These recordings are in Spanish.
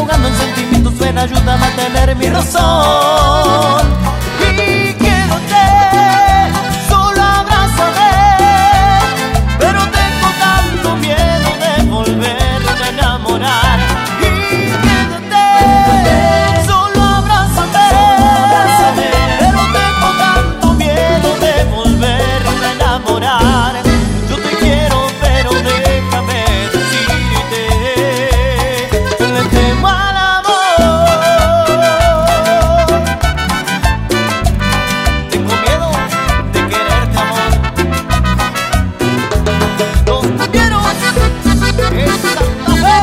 ahogando en sentimientos, ven, ayuda a mantener mi razón. Y quédate, solo abrázame, pero tengo tanto miedo de volverme a enamorar. Y quédate, solo abrázame, pero tengo tanto miedo de volverme a enamorar. Yo te quiero, pero déjame decirte, le temo al amor. Tengo miedo de quererte, amor. Los cumbieros en Santa Fe.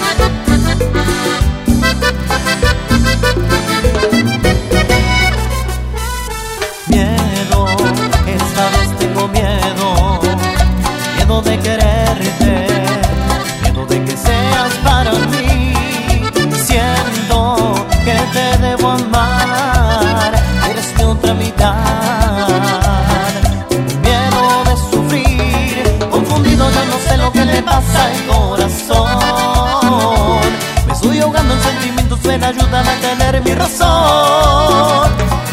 Miedo, esta vez tengo miedo. Miedo de quererte, miedo de que seas para mí. Siento que te debo amar, eres mi otra mitad. Tengo miedo de sufrir, confundido, yo no sé lo que le pasa al corazón. Me estoy ahogando en sentimientos, ven, ayuda a mantener mi razón.